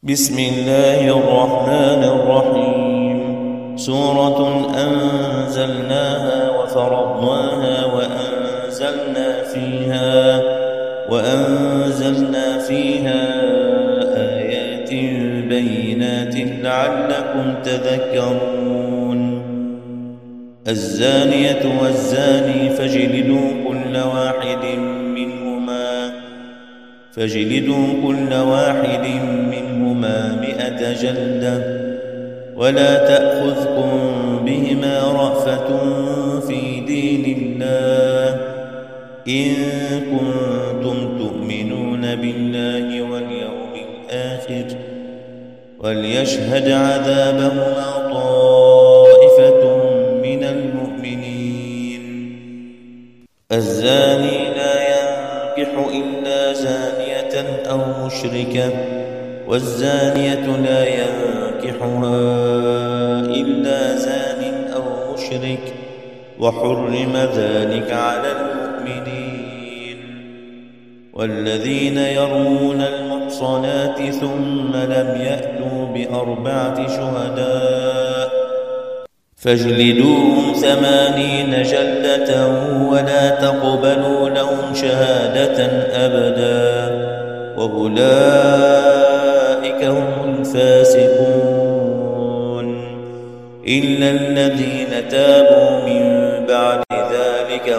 بسم الله الرحمن الرحيم. سورة أنزلناها وفرضناها وأنزلنا فيها آيات بينات لعلكم تذكرون. الزانية والزاني فاجلدوا كل واحد منهما 100 جلدة، ولا تأخذكم بهما رأفة في دين الله إن كنتم تؤمنون بالله واليوم الآخر، وليشهد عذابهما طائفة من المؤمنين. الزاني لا ينكح إلا زانية أو مشركة، والزانية لا ينكحها إلا زان أو مشرك، وحرم ذلك على المؤمنين. والذين يرمون المحصنات ثم لم يأتوا ب4 شهداء فاجلدوهم 80 جلدة ولا تقبلوا لهم شهادة أبدا، وأولئك هم الفاسقون. إلا الذين تابوا من بعد ذلك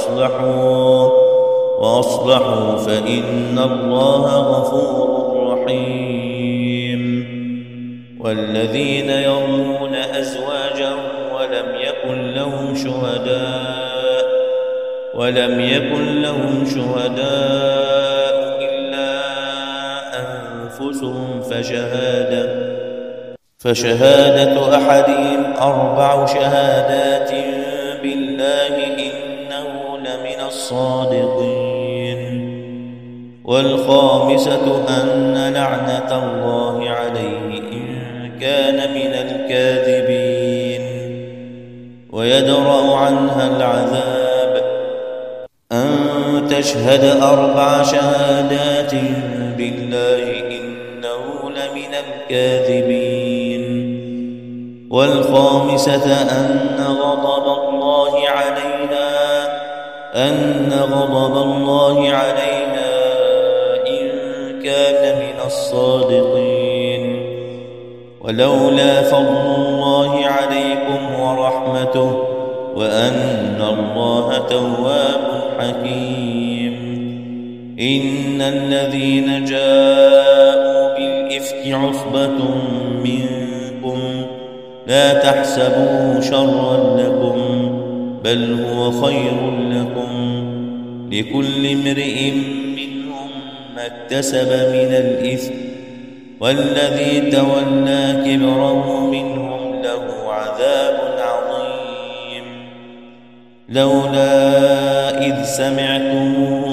وأصلحوا فإن الله غفور رحيم. والذين يرمون أزواجهم ولم يكن لهم شهداء إلا أنفسهم فشهادة أحدهم 4 شهادات بالله إنه لمن الصادقين. والخامسة أن لعنة الله عليه إن كان من الكاذبين، ويدرأ عنها العذاب أن تشهد 4 شهادات بالله إنه لمن الكاذبين. والخامسة أن غضب الله عليها إن كان من الصادقين. ولولا فضل الله عليكم ورحمته وأن الله تواب حكيم. إن الذين جاءوا بالإفك عصبة منكم لا تحسبوه شرا لكم بل هو خير لكم، لكل امرئ منهم ما اكتسب من الإثم، والذي تولى كبره منهم له عذاب عظيم. لولا إذ سمعتموه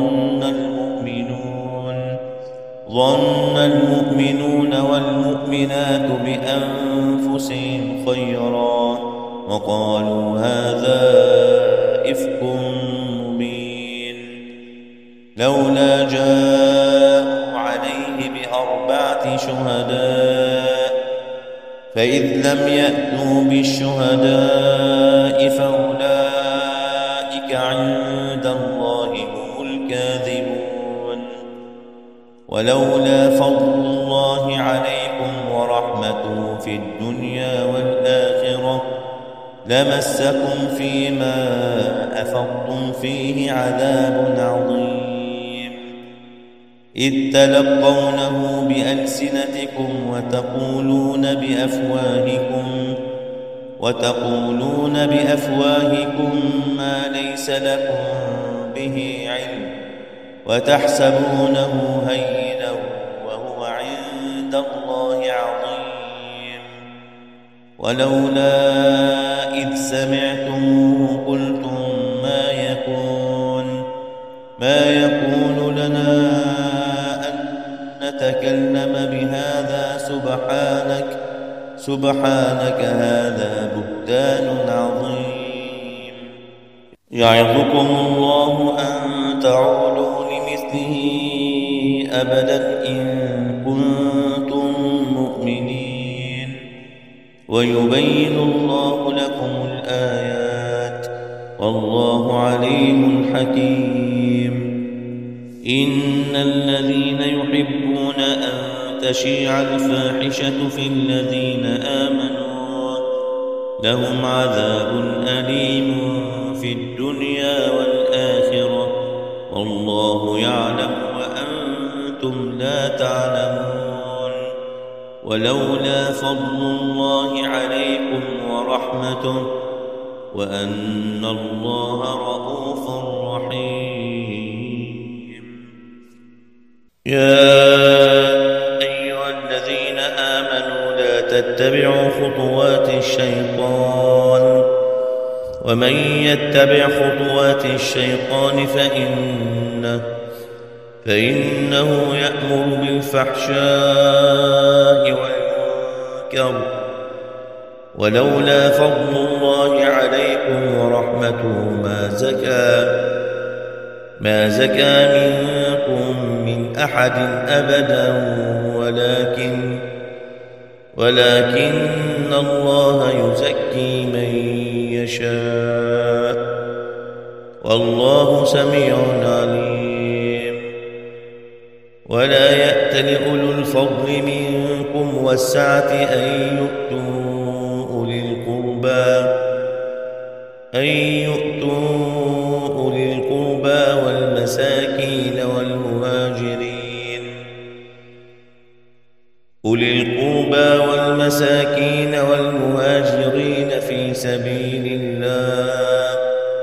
ظن المؤمنون والمؤمنات بأنفسهم خيرا وقالوا هذا إفك مبين. لولا جاءوا عليه ب4 شهداء فإذ لم يأتوا بالشهداء فأولئك عند الله هم الكاذبون. ولولا فضل الله عليكم ورحمته في الدنيا والآخرة لمسكم فيما أفضتم فيه عذاب عظيم، إذ تلقونه بألسنتكم وتقولون بأفواهكم ما ليس لكم به علم، وتحسبونه هينا وهو عند الله عظيم. ولولا إذ سمعتموه قلتم ما يكون لنا أن نتكلم بهذا سبحانك هذا بهتان عظيم. يعظكم الله أن تعودوا لمثله أبدا إن كنتم ويبين الله لكم الآيات والله عليم حكيم. إن الذين يحبون أن تشيع الفاحشة في الذين آمنوا لهم عذاب أليم في الدنيا والآخرة والله يعلم وأنتم لا تعلمون. ولولا فضل الله عليكم ورحمته وأن الله رءوف رحيم. يا أيها الذين آمنوا لا تتبعوا خطوات الشيطان ومن يتبع خطوات الشيطان فإنه يأمر بالفحشاء والمنكر ولولا فضل الله عليكم ورحمته ما زكى منكم من أحد أبدا ولكن الله يزكي من يشاء والله سميع عليم. ولا يأت لأولو الفضل منكم والسعة أن يؤتوا أولي القربى والمساكين والمهاجرين في سبيل الله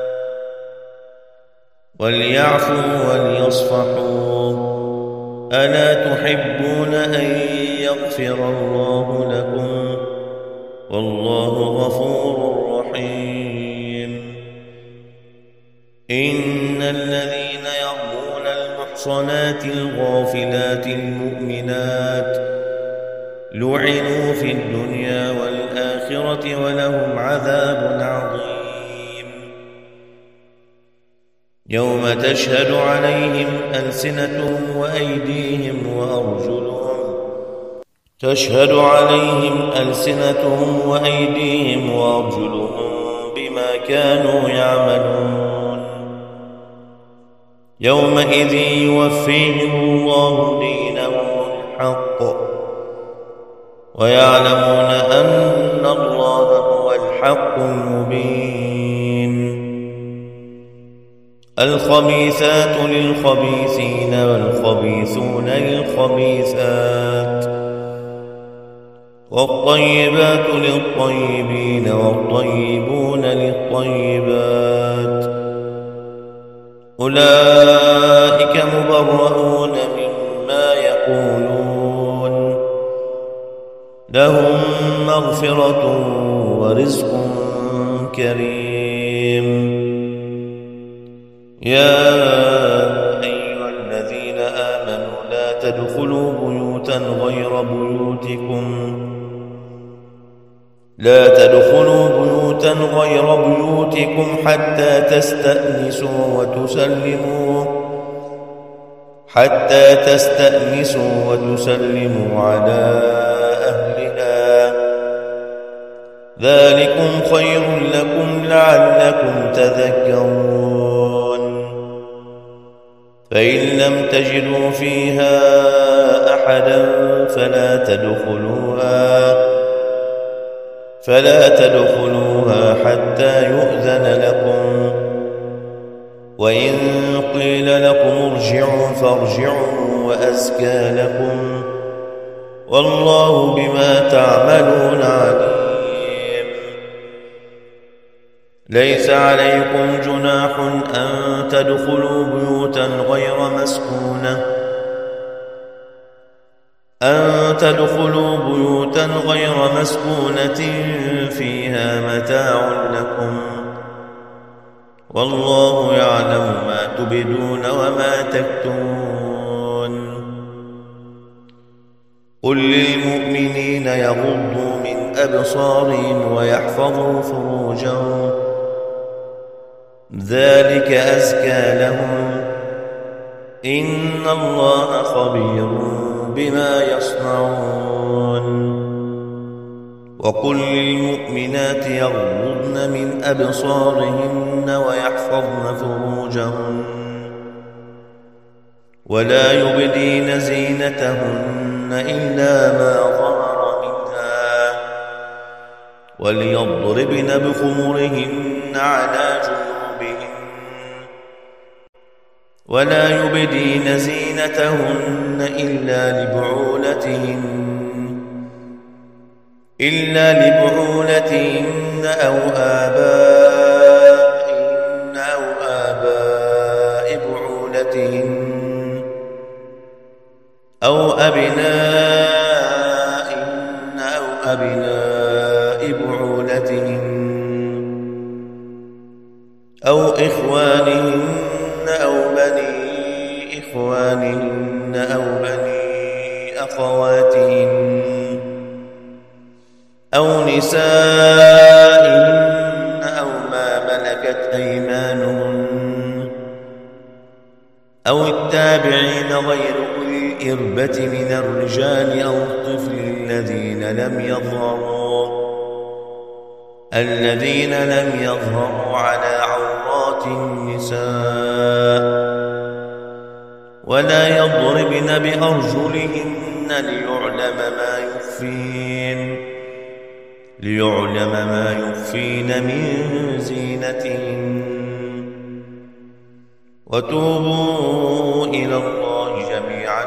وليعفوا وليصفحوا ألا تحبون أن يغفر الله لكم والله غفور رحيم. إن الذين يرمون المحصنات الغافلات المؤمنات لعنوا في الدنيا والآخرة ولهم عذاب عظيم. يوم تشهد عليهم ألسنتهم وأيديهم وأرجلهم بما كانوا يعملون. يومئذ يوفيهم الله دينهم الحق ويعلمون أن الله هو الحق المبين. الخبيثات للخبيثين والخبيثون للخبيثات والطيبات للطيبين والطيبون للطيبات أولئك مبرؤون مما يقولون لهم مغفرة ورزق كريم. يا أيها الذين آمنوا لا تدخلوا بيوتا غير بيوتكم حتى تستأنسوا وتسلموا على أهلها ذلكم خير لكم لعلكم تذكرون. فإن لم تجدوا فيها أحدا فلا تدخلوها حتى يؤذن لكم وإن قيل لكم ارجعوا فارجعوا وأزكى لكم والله بما تعملون عليم. ليس عليكم جناح أن تدخلوا بيوتا غير مسكونة فيها متاع لكم والله يعلم ما تبدون وما تكتمون. قل للمؤمنين يغضوا من أبصارهم ويحفظوا فروجهم ذلك أزكى لهم إن الله خبير بما يصنعون. وقل للمؤمنات يغضضن من أبصارهن ويحفظن فروجهن ولا يبدين زينتهن إلا ما ظهر منها وليضربن بخمرهن على جيوبهن ولا يبدين زينتهن إلا لبعولتهن أو آباء بعولتهن أو أبنائهن أو أبناء بعولتهن أو إخوانهن أو بني إخوانهن أو بني أخواتهن أو نسائهن أو ما ملكت أيمانهن أو التابعين غير أولي الإربة من الرجال أو الطفل الذين لم يظهروا على عورات النساء ولا يضربن بأرجلهن ليعلم ما يخفين من زينتهن وتوبوا إلى الله جميعا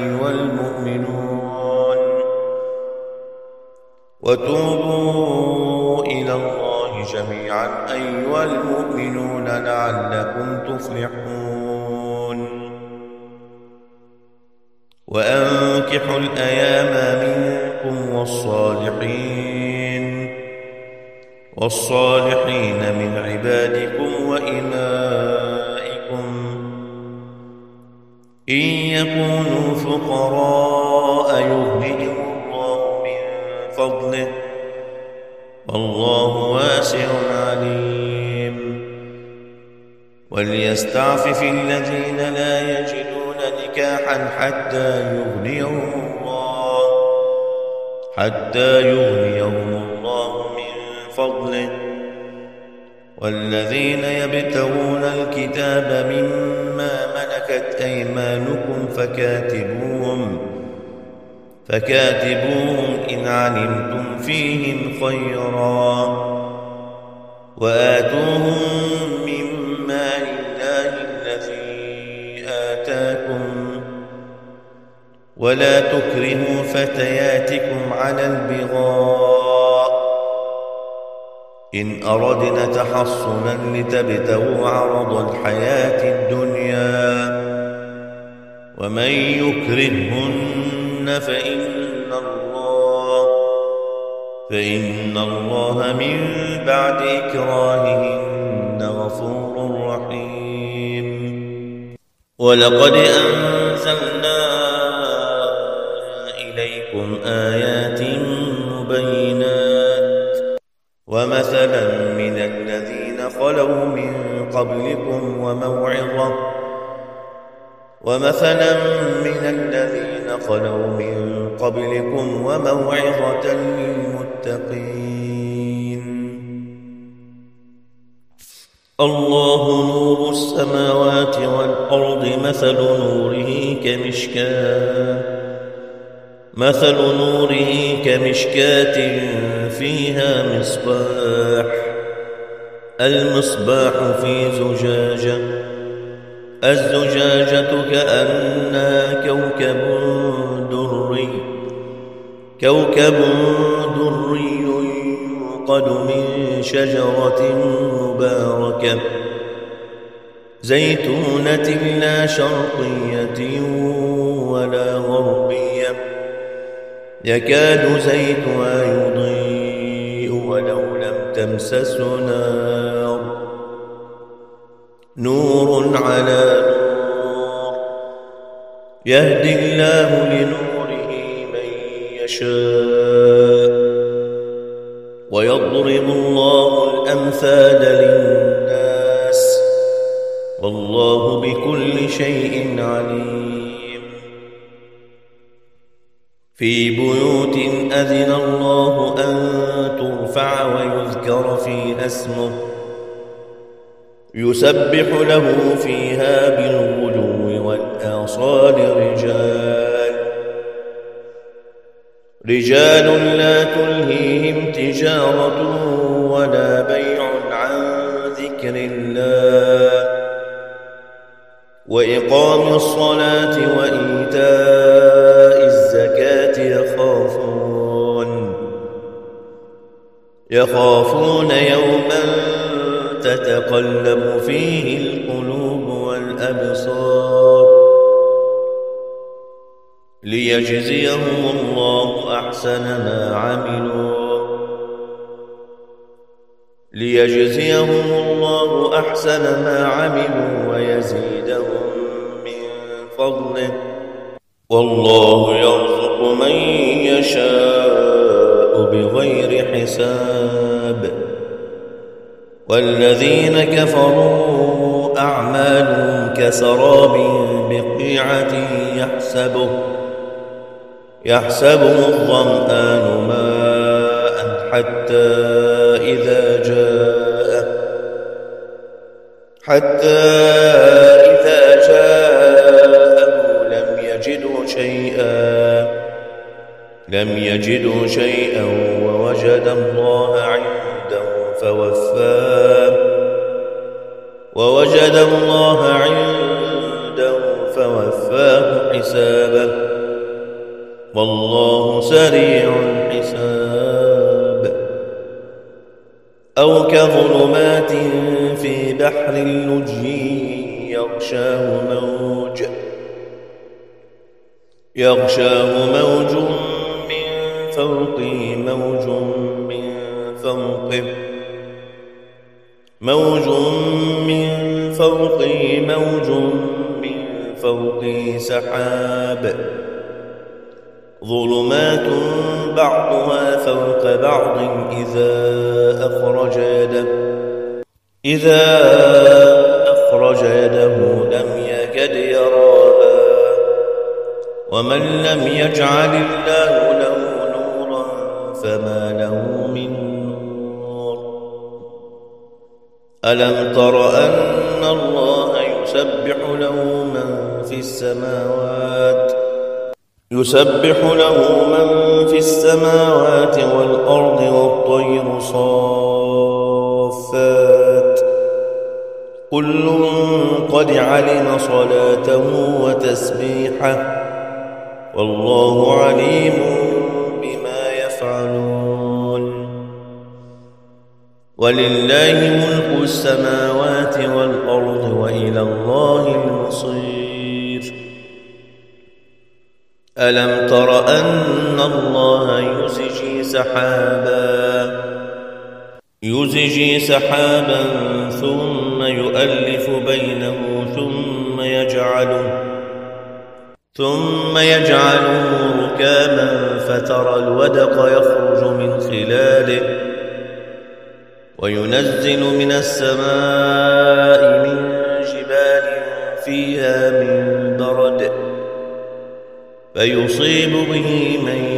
أيها المؤمنون لعلكم تفلحون وأنكحوا الأيام منكم والصالحين من عبادكم وإمائكم إن يكونوا فقراء يغنهم الله من فضله والله واسع عليم وليستعفف الذين لا يجدون نكاحا حتى يغنيهم الله من فضله والذين يبتغون الكتاب مما ملكت أيمانكم فكاتبوهم إن علمتم فيهم خيرا وآتوهم مما لله الذي آتاكم ولا تكرهوا فتياتكم على البغاء إن أردنا تحصنا لتبتغوا عرض الحياة الدنيا ومن يكرهن فإن الله من بعد إكراههن غفور رحيم ولقد أنزلنا إليكم آيات مبينات ومثلا من الذين خلوا من قبلكم وموعظة للمتقين الله نور السماوات والأرض مثل نوره كمشكاة فيها المصباح في زجاجة الزجاجة كأنها كوكب دري يوقد من شجرة مباركة زيتونة لا شرقية ولا غربية يكاد زيتها يضيء ولو لم تمسسه نور على نور يهدي الله لنوره من يشاء ويضرب الله الأمثال للناس والله بكل شيء عليم في بيوت أذن الله أن ترفع ويذكر فيها اسمه يسبح له فيها بالغدو والآصال رجال لا تلهيهم تجارة ولا بيع عن ذكر الله وإقام الصلاة وإيتاء الزكاة يخافون يوما تتقلب فيه القلوب والأبصار ليجزيهم الله أحسن ما عملوا ويزيدهم من فضله والله يرزق من يشاء بغير حساب والذين كفروا أعمالهم كسراب بقيعة يحسبه الظمآن ماء حتى إذا جاءه لم يجدوا شيئا ووجد الله عنده فوفاه حسابه والله سريع الحساب أو كظلمات في بحر لجي يغشاه موج من فوقه موج من فوقه سحاب ظلمات بعضها فوق بعض إذا أخرج يده لم يكد يراها ومن لم يجعل الله له نورا فما له من نور ألم تر أن الله يسبح له من في السماوات والأرض والطير صافات كل قد علم صلاته وتسبيحه والله عليم بما يفعلون ولله ملك السماوات والأرض وإلى الله المصير ألم تر أن الله يزجي سحابا ثم يؤلف بينه ثم يجعله ركاما فترى الودق يخرج من خلاله وينزل من السماء من جبال فيها من برد فيصيب به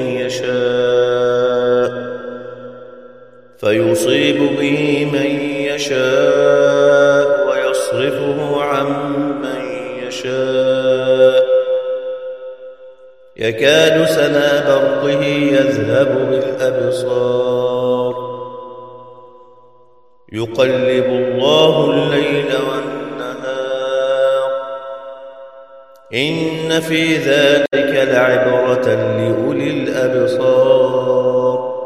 من يشاء ويصرفه عن من يشاء يكاد سنا برقه يذهب بالأبصار يقلب الله الليل والنهار إن في ذلك لعبرة لأولي الأبصار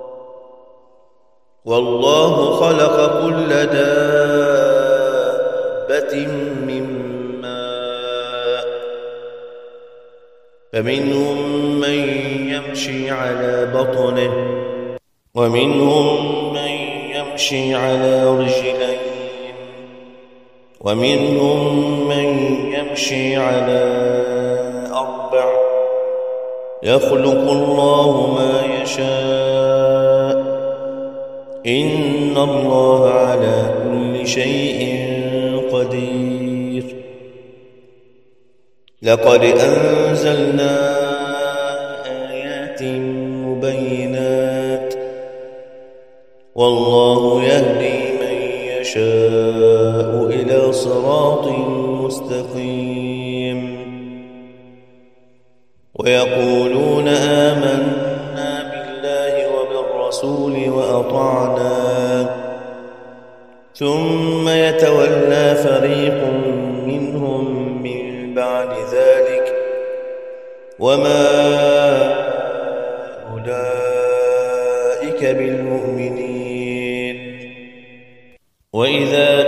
والله خلق كل دابة من ماء فمنهم من يمشي على بطنه ومنهم من يمشي على رجلين ومنهم من يمشي على أربع يخلق الله ما يشاء إن الله على كل شيء قدير لقد أنزلنا مبينات والله يهدي من يشاء إلى صراط مستقيم ويقولون آمنا بالله وبالرسول وأطعنا ثم يتولى فريق منهم من بعد ذلك وما أولئك بالمؤمنين وإذا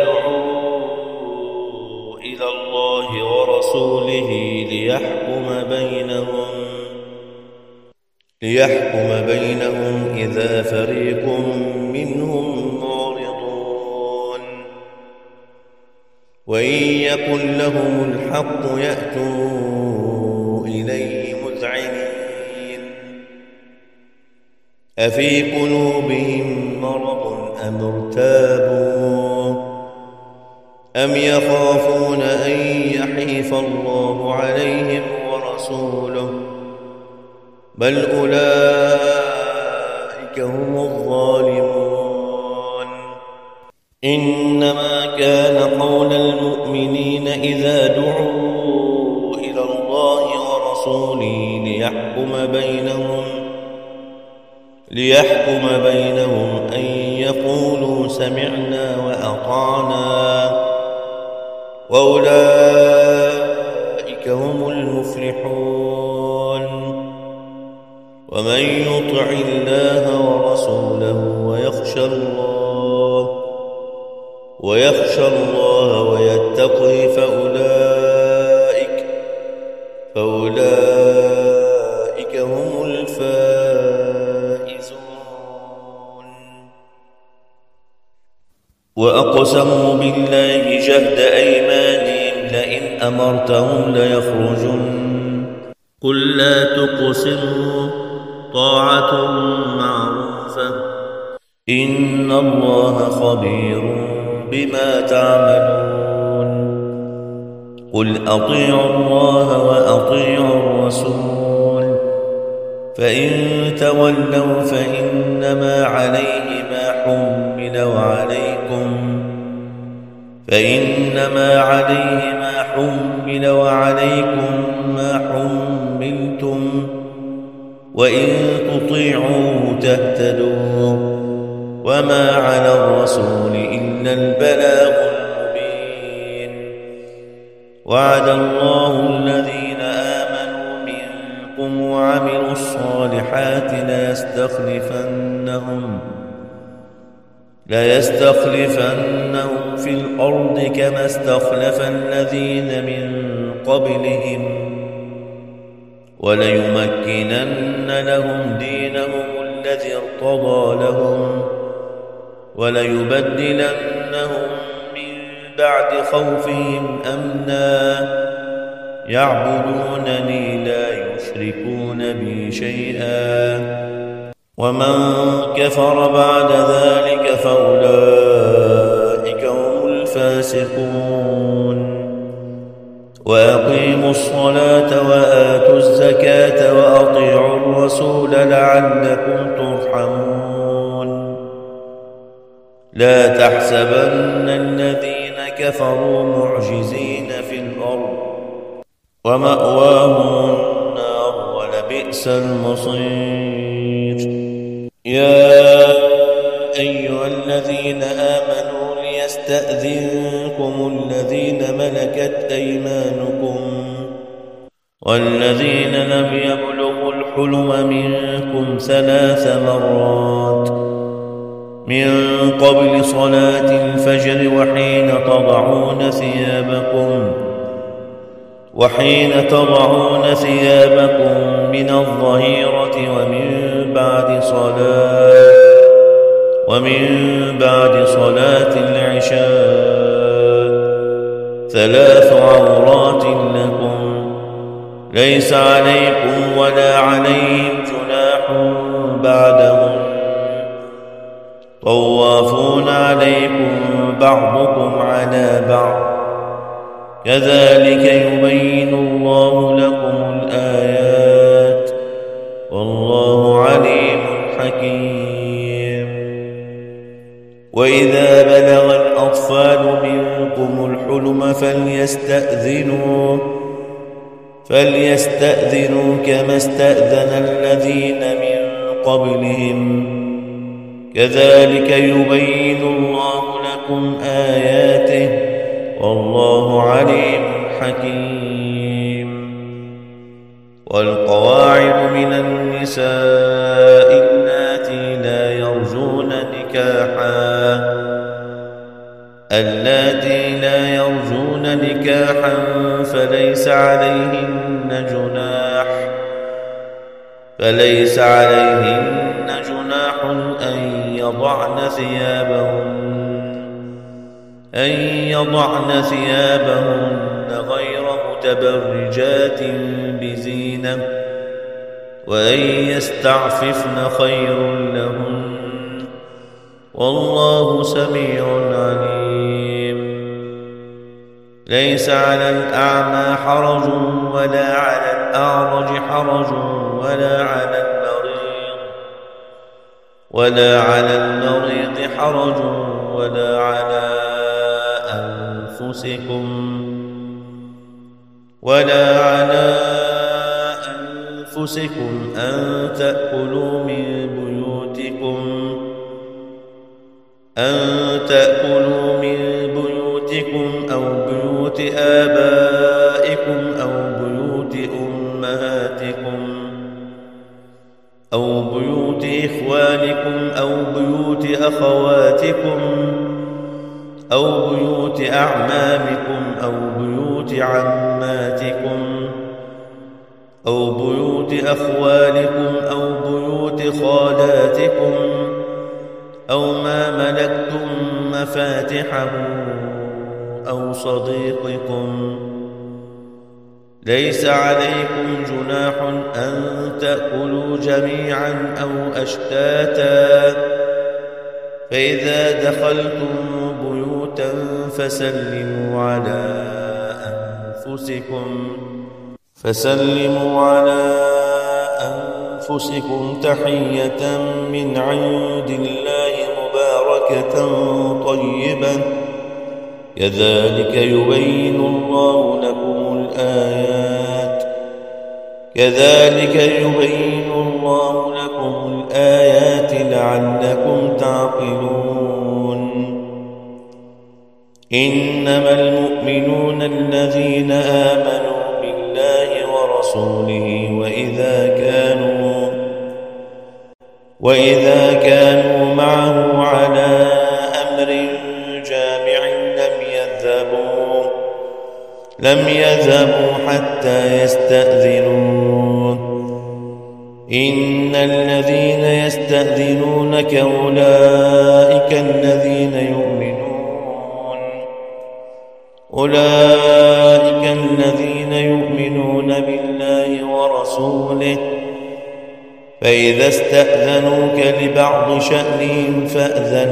دعوا إلى الله ورسوله ليحكم بينهم إذا فريق منهم معرضون وإن يكن لهم الحق يأتوا إليه مذعنين أفي قلوبهم مرض أم ارتابوا أم يخافون أن يحيف الله عليهم ورسوله بل أولئك هم الظالمون إنما كان قول المؤمنين إذا دعوا إلى الله ورسوله ليحكم بينهم أن يقولوا سمعنا وأطعنا وأولئك هم المفلحون ومن يطع الله ورسوله ويخشى الله ويتقه فأولئك هم الفائزون وأقسموا بالله جهد أيمانهم لئن أمرتهم ليخرجن قل لا تقسموا طاعة معروفة إن الله خبير بما تعملون قل أطيعوا الله وأطيعوا الرسول فإن تولوا فإنما عليه ما حمل وعليكم ما حملتم وإن تطيعوه تهتدوا وما على الرسول إلا البلاغ المبين وعد الله الذين آمنوا منكم وعملوا الصالحات ليستخلفنهم في الأرض كما استخلف الذين من قبلهم وليمكنن لهم دينهم الذي ارتضى لهم وليبدلنهم من بعد خوفهم أمنا يعبدونني لا يشركون بي شيئا ومن كفر بعد ذلك فأولئك هم الفاسقون وأقيموا الصلاة وآتوا الزكاة وأطيعوا الرسول لعلكم ترحمون لا تحسبن الذين كفروا معجزين في الأرض ومأواهم النار ولبئس المصير يا أيها الذين آمنوا ليستأذنكم الذين ملكت أيمانكم والذين لم يبلغوا الحلم منكم 3 مرات من قبل صلاة الفجر وحين تضعون ثيابكم من الظهيرة ومن بعد صلاة العشاء 3 عورات لكم ليس عليكم ولا عليهم جناح بعدهم طوافون عليكم بعضكم على بعض كذلك يبين الله لكم الآيات والله والله عليم حكيم. وإذا بلغ الأطفال منكم الحلم فليستأذنوا كما استأذن الذين من قبلهم كذلك يبين الله لكم آياته والله عليم حكيم. والقواعد من النساء اللاتي لا يرجون نكاحا فليس عليهن جناح أن يضعن ثيابهن غير متبرجات بزينة وأن يستعففن خير لهن والله سميع عليم. ليس على الأعمى حرج ولا على الأعرج حرج ولا على المريض حرج ولا على أنفسكم أن تأكلوا من بيوتكم أو بيوت آبائكم أو بيوت أمهاتكم أو بيوت إخوانكم أو بيوت أخواتكم أو بيوت أعمامكم أو بيوت عماتكم أو بيوت أخوالكم أو بيوت خالاتكم أو ما ملكتم مفاتحه أو صديقكم. ليس عليكم جناح أن تأكلوا جميعا أو أشتاتا فإذا دخلتم بيوتا فسلموا على أنفسكم تحية من عند الله مباركة طيبة كذلك يبين الله لكم الآيات لعلكم تعقلون. إنما المؤمنون الذين آمنوا بالله ورسوله وإذا كانوا معه على أمر جامع لم يذهبوا حتى يستأذنوه. إن الذين يستأذنونك أولئك الذين يؤمنون بالله ورسوله فإذا استأذنوك لبعض شأنهم فأذن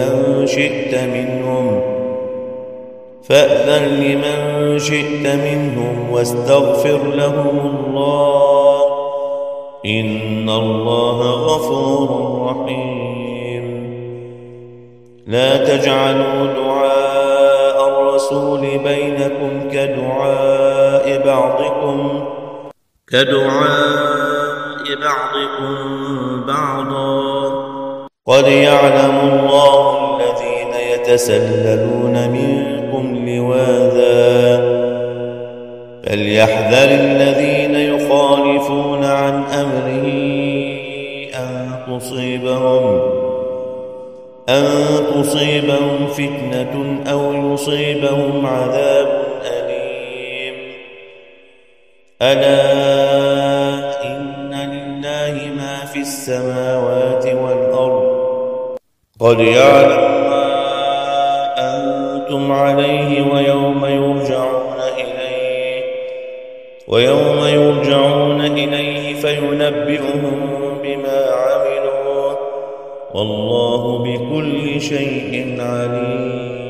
لمن شئت منهم واستغفر لهم الله إن الله غفور رحيم. لا تجعلوا دعاء الرسول بينكم كدعاء بعضكم بعضا قد يعلم الله الذين يتسللون منكم لواذا فليحذر الذين يخالفون عن أمره أن تصيبهم فتنة أو يصيبهم عذاب أليم. ألا إن لله ما في السماوات والأرض قد يعلم ما أنتم عليه ويوم يرجعون إليه فينبئهم بما عملوا والله بكل شيء عليم.